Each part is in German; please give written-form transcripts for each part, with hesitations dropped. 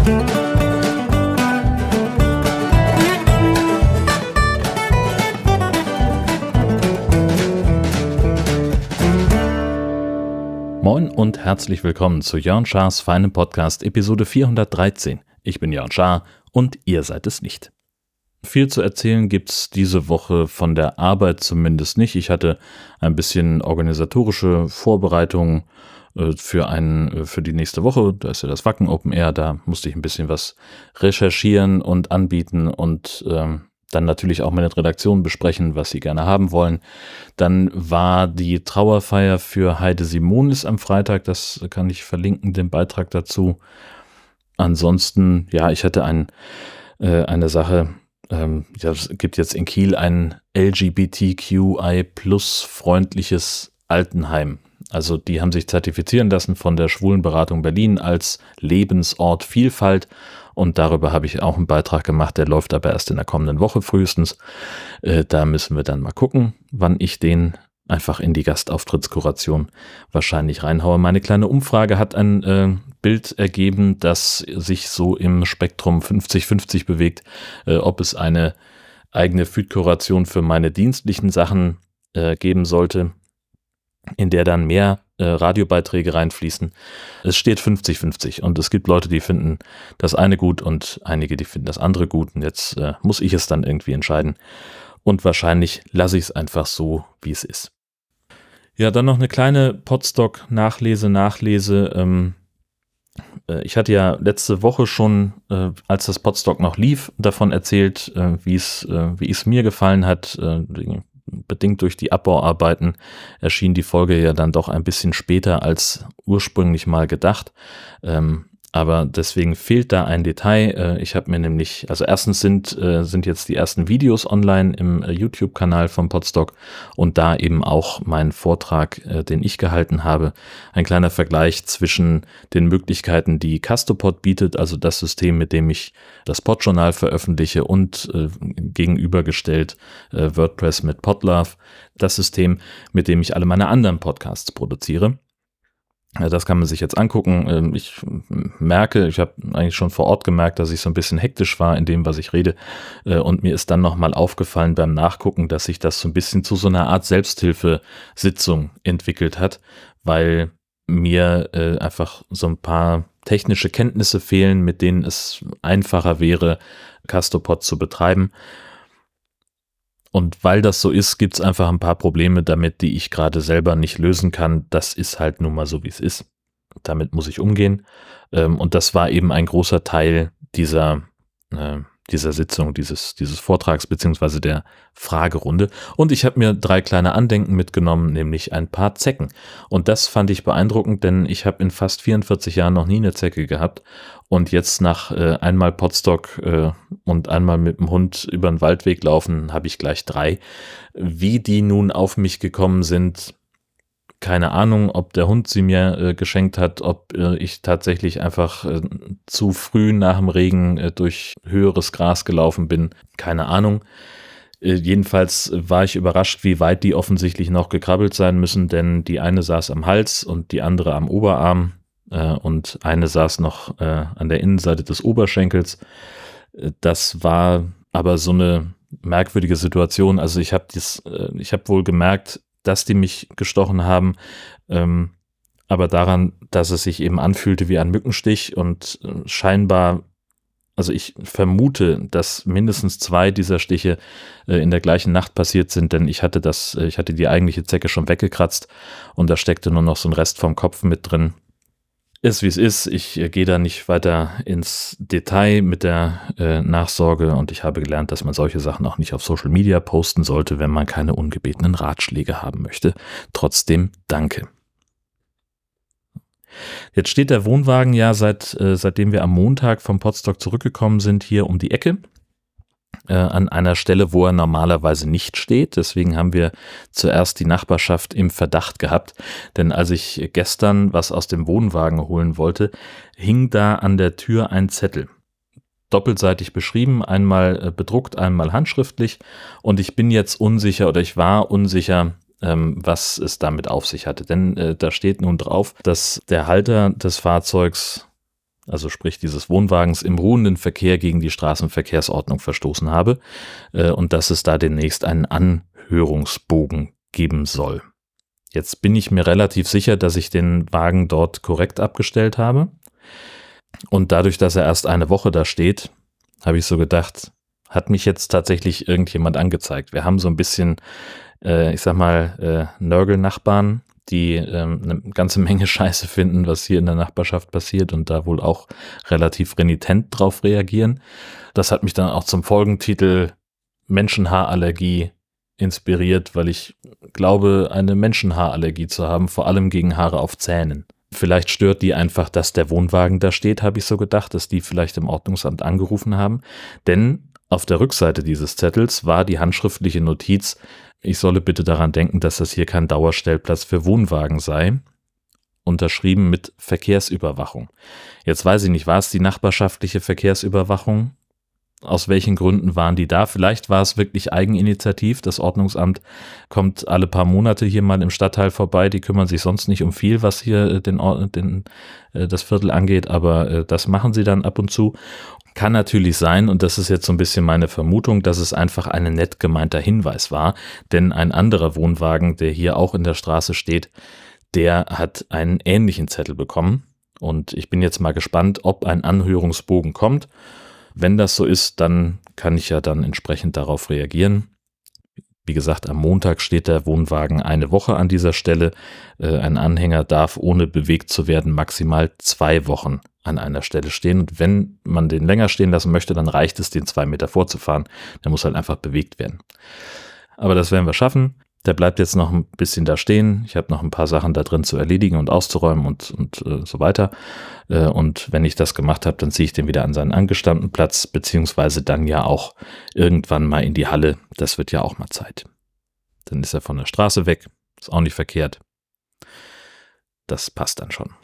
Moin und herzlich willkommen zu Jörn Schars feinem Podcast Episode 413. Ich bin Jörn Schaar und ihr seid es nicht. Viel zu erzählen gibt's diese Woche von der Arbeit zumindest nicht. Ich hatte ein bisschen organisatorische Vorbereitungen für die nächste Woche. Da ist ja das Wacken Open Air, da musste ich ein bisschen was recherchieren und anbieten und dann natürlich auch mit der Redaktion besprechen, was sie gerne haben wollen. Dann war die Trauerfeier für Heide Simonis am Freitag, das kann ich verlinken, den Beitrag dazu. Ansonsten, ja, ich hatte eine Sache, es gibt jetzt in Kiel ein LGBTQI+-freundliches Altenheim. Also die haben sich zertifizieren lassen von der Schwulenberatung Berlin als Lebensort Vielfalt. Und darüber habe ich auch einen Beitrag gemacht, der läuft aber erst in der kommenden Woche frühestens. Da müssen wir dann mal gucken, wann ich den einfach in die Gastauftrittskuration wahrscheinlich reinhaue. Meine kleine Umfrage hat ein Bild ergeben, das sich so im Spektrum 50-50 bewegt, ob es eine eigene Feed-Kuration für meine dienstlichen Sachen geben sollte, in der dann mehr Radiobeiträge reinfließen. Es steht 50-50 und es gibt Leute, die finden das eine gut und einige, die finden das andere gut und jetzt muss ich es dann irgendwie entscheiden und wahrscheinlich lasse ich es einfach so, wie es ist. Ja, dann noch eine kleine Podstock-Nachlese. Ich hatte ja letzte Woche schon, als das Podstock noch lief, davon erzählt, wie es mir gefallen hat. Bedingt durch die Abbauarbeiten erschien die Folge ja dann doch ein bisschen später als ursprünglich mal gedacht. Aber deswegen fehlt da ein Detail. Ich habe mir nämlich, also erstens sind jetzt die ersten Videos online im YouTube-Kanal vom Podstock und da eben auch mein Vortrag, den ich gehalten habe. Ein kleiner Vergleich zwischen den Möglichkeiten, die Castopod bietet, also das System, mit dem ich das Podjournal veröffentliche und gegenübergestellt WordPress mit Podlove, das System, mit dem ich alle meine anderen Podcasts produziere. Das kann man sich jetzt angucken. Ich habe eigentlich schon vor Ort gemerkt, dass ich so ein bisschen hektisch war in dem, was ich rede. Und mir ist dann nochmal aufgefallen beim Nachgucken, dass sich das so ein bisschen zu so einer Art Selbsthilfesitzung entwickelt hat, weil mir einfach so ein paar technische Kenntnisse fehlen, mit denen es einfacher wäre, Castopod zu betreiben. Und weil das so ist, gibt es einfach ein paar Probleme damit, die ich gerade selber nicht lösen kann. Das ist halt nun mal so, wie es ist. Damit muss ich umgehen. Und das war eben ein großer Teil dieser Sitzung, dieses Vortrags beziehungsweise der Fragerunde. Und ich habe mir 3 kleine Andenken mitgenommen, nämlich ein paar Zecken. Und das fand ich beeindruckend, denn ich habe in fast 44 Jahren noch nie eine Zecke gehabt. Und jetzt nach einmal Podstock und einmal mit dem Hund über den Waldweg laufen, habe ich gleich 3. Wie die nun auf mich gekommen sind, keine Ahnung, ob der Hund sie mir geschenkt hat, ob ich tatsächlich einfach zu früh nach dem Regen durch höheres Gras gelaufen bin, keine Ahnung. Jedenfalls war ich überrascht, wie weit die offensichtlich noch gekrabbelt sein müssen, denn die eine saß am Hals und die andere am Oberarm und eine saß noch an der Innenseite des Oberschenkels. Das war aber so eine merkwürdige Situation. Also ich habe wohl gemerkt, dass die mich gestochen haben, aber daran, dass es sich eben anfühlte wie ein Mückenstich und scheinbar, also ich vermute, dass mindestens 2 dieser Stiche in der gleichen Nacht passiert sind, denn ich hatte die eigentliche Zecke schon weggekratzt und da steckte nur noch so ein Rest vom Kopf mit drin. Ist wie es ist, ich gehe da nicht weiter ins Detail mit der Nachsorge und ich habe gelernt, dass man solche Sachen auch nicht auf Social Media posten sollte, wenn man keine ungebetenen Ratschläge haben möchte. Trotzdem danke. Jetzt steht der Wohnwagen ja seitdem wir am Montag vom Podstock zurückgekommen sind, hier um die Ecke. An einer Stelle, wo er normalerweise nicht steht. Deswegen haben wir zuerst die Nachbarschaft im Verdacht gehabt. Denn als ich gestern was aus dem Wohnwagen holen wollte, hing da an der Tür ein Zettel. Doppelseitig beschrieben, einmal bedruckt, einmal handschriftlich. Und ich bin jetzt unsicher oder ich war unsicher, was es damit auf sich hatte. Denn da steht nun drauf, dass der Halter des Fahrzeugs also sprich dieses Wohnwagens, im ruhenden Verkehr gegen die Straßenverkehrsordnung verstoßen habe und dass es da demnächst einen Anhörungsbogen geben soll. Jetzt bin ich mir relativ sicher, dass ich den Wagen dort korrekt abgestellt habe. Und dadurch, dass er erst eine Woche da steht, habe ich so gedacht, hat mich jetzt tatsächlich irgendjemand angezeigt. Wir haben so ein bisschen, Nörgel-Nachbarn, die eine ganze Menge Scheiße finden, was hier in der Nachbarschaft passiert und da wohl auch relativ renitent drauf reagieren. Das hat mich dann auch zum Folgentitel Menschenhaarallergie inspiriert, weil ich glaube, eine Menschenhaarallergie zu haben, vor allem gegen Haare auf Zähnen. Vielleicht stört die einfach, dass der Wohnwagen da steht, habe ich so gedacht, dass die vielleicht im Ordnungsamt angerufen haben. Denn auf der Rückseite dieses Zettels war die handschriftliche Notiz, ich solle bitte daran denken, dass das hier kein Dauerstellplatz für Wohnwagen sei, unterschrieben mit Verkehrsüberwachung. Jetzt weiß ich nicht, war es die nachbarschaftliche Verkehrsüberwachung? Aus welchen Gründen waren die da? Vielleicht war es wirklich Eigeninitiativ. Das Ordnungsamt kommt alle paar Monate hier mal im Stadtteil vorbei. Die kümmern sich sonst nicht um viel, was hier das Viertel angeht, aber das machen sie dann ab und zu. Kann natürlich sein, und das ist jetzt so ein bisschen meine Vermutung, dass es einfach ein nett gemeinter Hinweis war, denn ein anderer Wohnwagen, der hier auch in der Straße steht, der hat einen ähnlichen Zettel bekommen. Und ich bin jetzt mal gespannt, ob ein Anhörungsbogen kommt. Wenn das so ist, dann kann ich ja dann entsprechend darauf reagieren. Wie gesagt, am Montag steht der Wohnwagen eine Woche an dieser Stelle. Ein Anhänger darf, ohne bewegt zu werden, maximal 2 Wochen an einer Stelle stehen. Und wenn man den länger stehen lassen möchte, dann reicht es, den 2 Meter vorzufahren. Der muss halt einfach bewegt werden. Aber das werden wir schaffen. Der bleibt jetzt noch ein bisschen da stehen. Ich habe noch ein paar Sachen da drin zu erledigen und auszuräumen und so weiter. Und wenn ich das gemacht habe, dann ziehe ich den wieder an seinen angestammten Platz, beziehungsweise dann ja auch irgendwann mal in die Halle. Das wird ja auch mal Zeit. Dann ist er von der Straße weg. Ist auch nicht verkehrt. Das passt dann schon.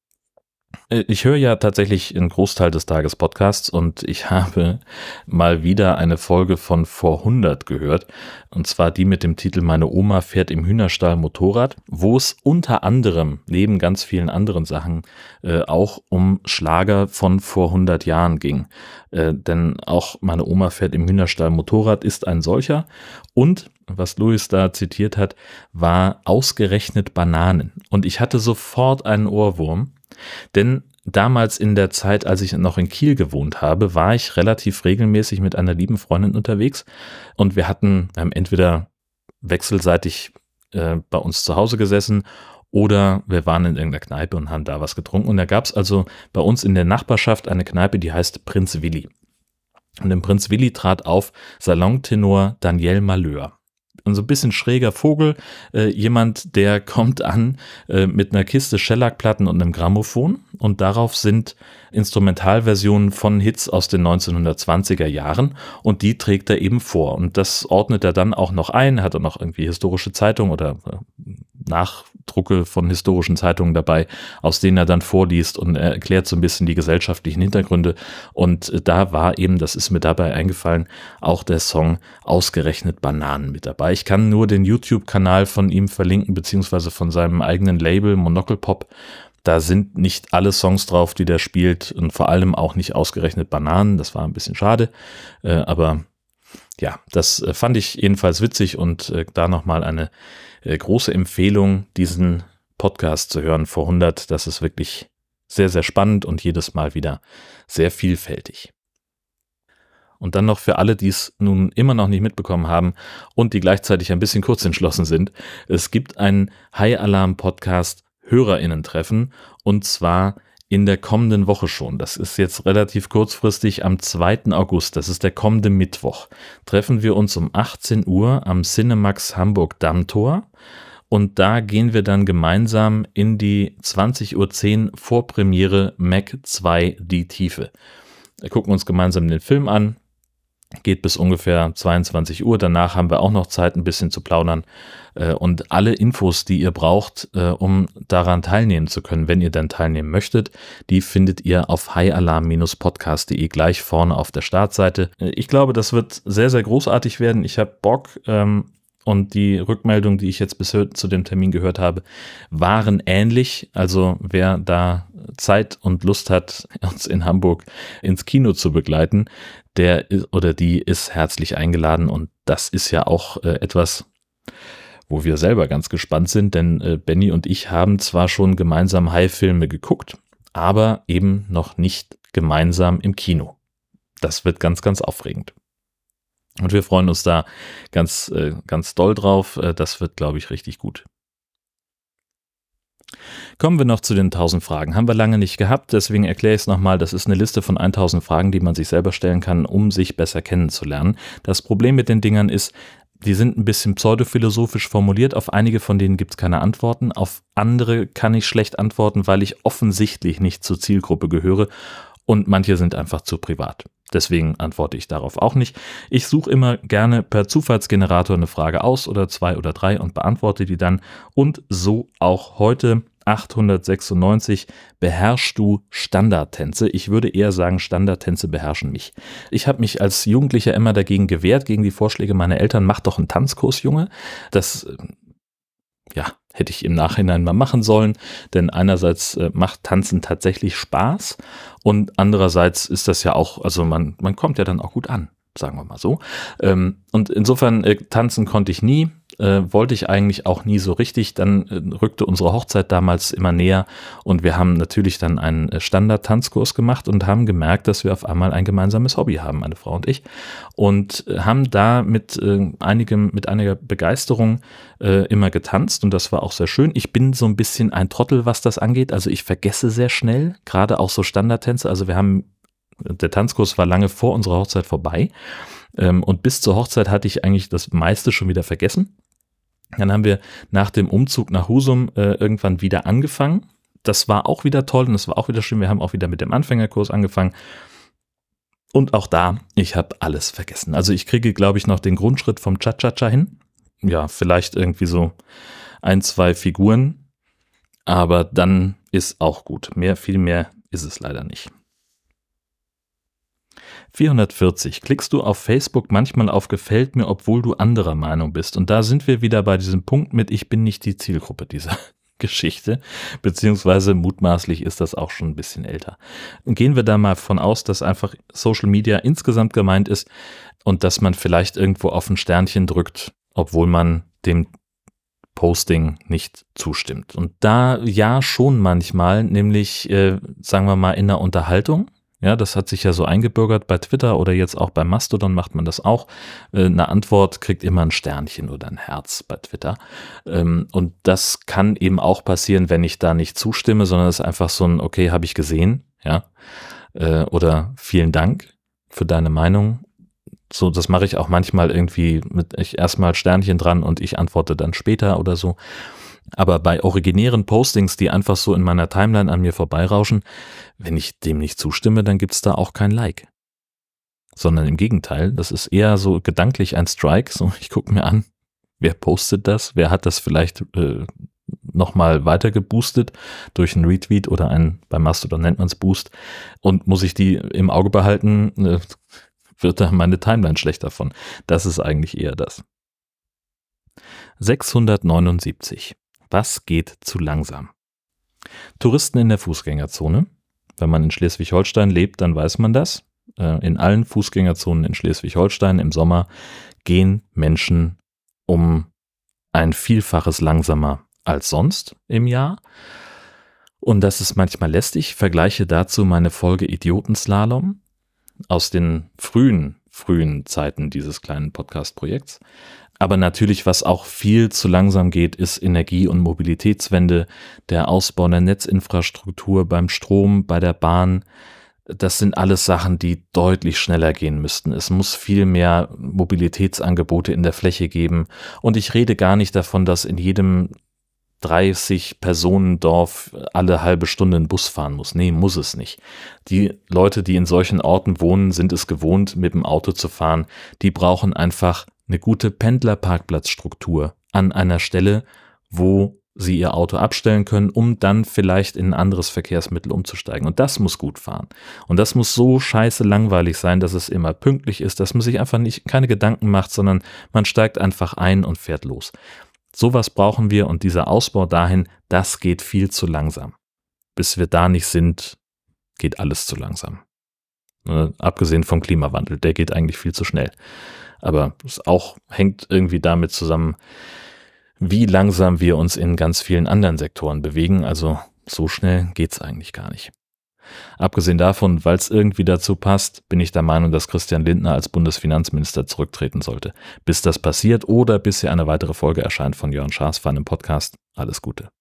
Ich höre ja tatsächlich einen Großteil des Tages Podcasts und ich habe mal wieder eine Folge von Vor 100 gehört, und zwar die mit dem Titel Meine Oma fährt im Hühnerstall Motorrad, wo es unter anderem, neben ganz vielen anderen Sachen, auch um Schlager von vor 100 Jahren ging. Denn auch Meine Oma fährt im Hühnerstall Motorrad ist ein solcher, und was Louis da zitiert hat, war ausgerechnet Bananen. Und ich hatte sofort einen Ohrwurm. Denn damals in der Zeit, als ich noch in Kiel gewohnt habe, war ich relativ regelmäßig mit einer lieben Freundin unterwegs und wir haben entweder wechselseitig bei uns zu Hause gesessen oder wir waren in irgendeiner Kneipe und haben da was getrunken. Und da gab es also bei uns in der Nachbarschaft eine Kneipe, die heißt Prinz Willi. Und im Prinz Willi trat auf Salontenor Daniel Malheur. Und so ein bisschen schräger Vogel, jemand, der kommt an mit einer Kiste Shellac-Platten und einem Grammophon und darauf sind Instrumentalversionen von Hits aus den 1920er Jahren und die trägt er eben vor und das ordnet er dann auch noch ein, hat er noch irgendwie historische Zeitungen oder Nachdrucke von historischen Zeitungen dabei, aus denen er dann vorliest und er erklärt so ein bisschen die gesellschaftlichen Hintergründe und da war eben, das ist mir dabei eingefallen, auch der Song Ausgerechnet Bananen mit dabei. Ich kann nur den YouTube-Kanal von ihm verlinken, beziehungsweise von seinem eigenen Label Monocle Pop. Da sind nicht alle Songs drauf, die der spielt und vor allem auch nicht ausgerechnet Bananen. Das war ein bisschen schade, aber ja, das fand ich jedenfalls witzig und da nochmal eine große Empfehlung, diesen Podcast zu hören vor 100. Das ist wirklich sehr, sehr spannend und jedes Mal wieder sehr vielfältig. Und dann noch für alle, die es nun immer noch nicht mitbekommen haben und die gleichzeitig ein bisschen kurz entschlossen sind. Es gibt einen High Alarm Podcast HörerInnen-Treffen und zwar in der kommenden Woche schon. Das ist jetzt relativ kurzfristig am 2. August, das ist der kommende Mittwoch. Treffen wir uns um 18 Uhr am Cinemax Hamburg Dammtor und da gehen wir dann gemeinsam in die 20:10 Uhr Vorpremiere Mac 2 Die Tiefe. Wir gucken uns gemeinsam den Film an. Geht bis ungefähr 22 Uhr. Danach haben wir auch noch Zeit, ein bisschen zu plaudern. Und alle Infos, die ihr braucht, um daran teilnehmen zu können, wenn ihr dann teilnehmen möchtet, die findet ihr auf highalarm-podcast.de gleich vorne auf der Startseite. Ich glaube, das wird sehr, sehr großartig werden. Ich habe Bock. und die Rückmeldungen, die ich jetzt bis zu dem Termin gehört habe, waren ähnlich. Also wer da Zeit und Lust hat, uns in Hamburg ins Kino zu begleiten, der oder die ist herzlich eingeladen, und das ist ja auch etwas, wo wir selber ganz gespannt sind, denn Benny und ich haben zwar schon gemeinsam Hai-Filme geguckt, aber eben noch nicht gemeinsam im Kino. Das wird ganz, ganz aufregend. Und wir freuen uns da ganz, ganz doll drauf. Das wird, glaube ich, richtig gut. Kommen wir noch zu den 1000 Fragen. Haben wir lange nicht gehabt, deswegen erkläre ich es nochmal. Das ist eine Liste von 1000 Fragen, die man sich selber stellen kann, um sich besser kennenzulernen. Das Problem mit den Dingern ist, die sind ein bisschen pseudophilosophisch formuliert. Auf einige von denen gibt es keine Antworten. Auf andere kann ich schlecht antworten, weil ich offensichtlich nicht zur Zielgruppe gehöre. Und manche sind einfach zu privat. Deswegen antworte ich darauf auch nicht. Ich suche immer gerne per Zufallsgenerator eine Frage aus oder 2 oder 3 und beantworte die dann. Und so auch heute. 896, beherrschst du Standardtänze? Ich würde eher sagen, Standardtänze beherrschen mich. Ich habe mich als Jugendlicher immer dagegen gewehrt, gegen die Vorschläge meiner Eltern, mach doch einen Tanzkurs, Junge. Das hätte ich im Nachhinein mal machen sollen, denn einerseits macht Tanzen tatsächlich Spaß und andererseits ist das ja auch, also man kommt ja dann auch gut an, sagen wir mal so. Und insofern tanzen konnte ich nie, wollte ich eigentlich auch nie so richtig. Dann rückte unsere Hochzeit damals immer näher und wir haben natürlich dann einen Standard-Tanzkurs gemacht und haben gemerkt, dass wir auf einmal ein gemeinsames Hobby haben, meine Frau und ich, und haben da mit einiger Begeisterung immer getanzt und das war auch sehr schön. Ich bin so ein bisschen ein Trottel, was das angeht, also ich vergesse sehr schnell, gerade auch so Standardtänze. Also der Tanzkurs war lange vor unserer Hochzeit vorbei und bis zur Hochzeit hatte ich eigentlich das meiste schon wieder vergessen. Dann haben wir nach dem Umzug nach Husum irgendwann wieder angefangen. Das war auch wieder toll und das war auch wieder schön. Wir haben auch wieder mit dem Anfängerkurs angefangen. Und auch da, ich habe alles vergessen. Also ich kriege, glaube ich, noch den Grundschritt vom Cha-Cha-Cha hin. Ja, vielleicht irgendwie so 1, 2 Figuren. Aber dann ist auch gut. Viel mehr ist es leider nicht. 440. Klickst du auf Facebook manchmal auf Gefällt mir, obwohl du anderer Meinung bist? Und da sind wir wieder bei diesem Punkt mit, ich bin nicht die Zielgruppe dieser Geschichte, beziehungsweise mutmaßlich ist das auch schon ein bisschen älter. Gehen wir da mal von aus, dass einfach Social Media insgesamt gemeint ist und dass man vielleicht irgendwo auf ein Sternchen drückt, obwohl man dem Posting nicht zustimmt. Und da ja schon manchmal, nämlich sagen wir mal in der Unterhaltung. Ja, das hat sich ja so eingebürgert bei Twitter oder jetzt auch bei Mastodon macht man das auch. Eine Antwort kriegt immer ein Sternchen oder ein Herz bei Twitter. Und das kann eben auch passieren, wenn ich da nicht zustimme, sondern es ist einfach so ein, okay, habe ich gesehen, ja, oder vielen Dank für deine Meinung. So, das mache ich auch manchmal irgendwie ich erstmal Sternchen dran und ich antworte dann später oder so. Aber bei originären Postings, die einfach so in meiner Timeline an mir vorbeirauschen, wenn ich dem nicht zustimme, dann gibt's da auch kein Like. Sondern im Gegenteil, das ist eher so gedanklich ein Strike. So, ich gucke mir an, wer postet das, wer hat das vielleicht nochmal weiter geboostet durch einen Retweet oder bei Mastodon nennt man es Boost. Und muss ich die im Auge behalten, wird da meine Timeline schlecht davon. Das ist eigentlich eher das. 679. Was geht zu langsam? Touristen in der Fußgängerzone. Wenn man in Schleswig-Holstein lebt, dann weiß man das. In allen Fußgängerzonen in Schleswig-Holstein im Sommer gehen Menschen um ein Vielfaches langsamer als sonst im Jahr. Und das ist manchmal lästig. Vergleiche dazu meine Folge Idiotenslalom aus den frühen Zeiten dieses kleinen Podcast-Projekts. Aber natürlich, was auch viel zu langsam geht, ist Energie- und Mobilitätswende, der Ausbau der Netzinfrastruktur beim Strom, bei der Bahn. Das sind alles Sachen, die deutlich schneller gehen müssten. Es muss viel mehr Mobilitätsangebote in der Fläche geben. Und ich rede gar nicht davon, dass in jedem 30-Personen-Dorf alle halbe Stunde ein Bus fahren muss. Nee, muss es nicht. Die Leute, die in solchen Orten wohnen, sind es gewohnt, mit dem Auto zu fahren. Die brauchen einfach eine gute Pendlerparkplatzstruktur an einer Stelle, wo sie ihr Auto abstellen können, um dann vielleicht in ein anderes Verkehrsmittel umzusteigen. Und das muss gut fahren. Und das muss so scheiße langweilig sein, dass es immer pünktlich ist, dass man sich einfach keine Gedanken macht, sondern man steigt einfach ein und fährt los. Sowas brauchen wir, und dieser Ausbau dahin, das geht viel zu langsam. Bis wir da nicht sind, geht alles zu langsam. Abgesehen vom Klimawandel, der geht eigentlich viel zu schnell. Aber es auch hängt irgendwie damit zusammen, wie langsam wir uns in ganz vielen anderen Sektoren bewegen. Also so schnell geht's eigentlich gar nicht. Abgesehen davon, weil es irgendwie dazu passt, bin ich der Meinung, dass Christian Lindner als Bundesfinanzminister zurücktreten sollte. Bis das passiert oder bis hier eine weitere Folge erscheint von Jörn Schaas im Podcast. Alles Gute.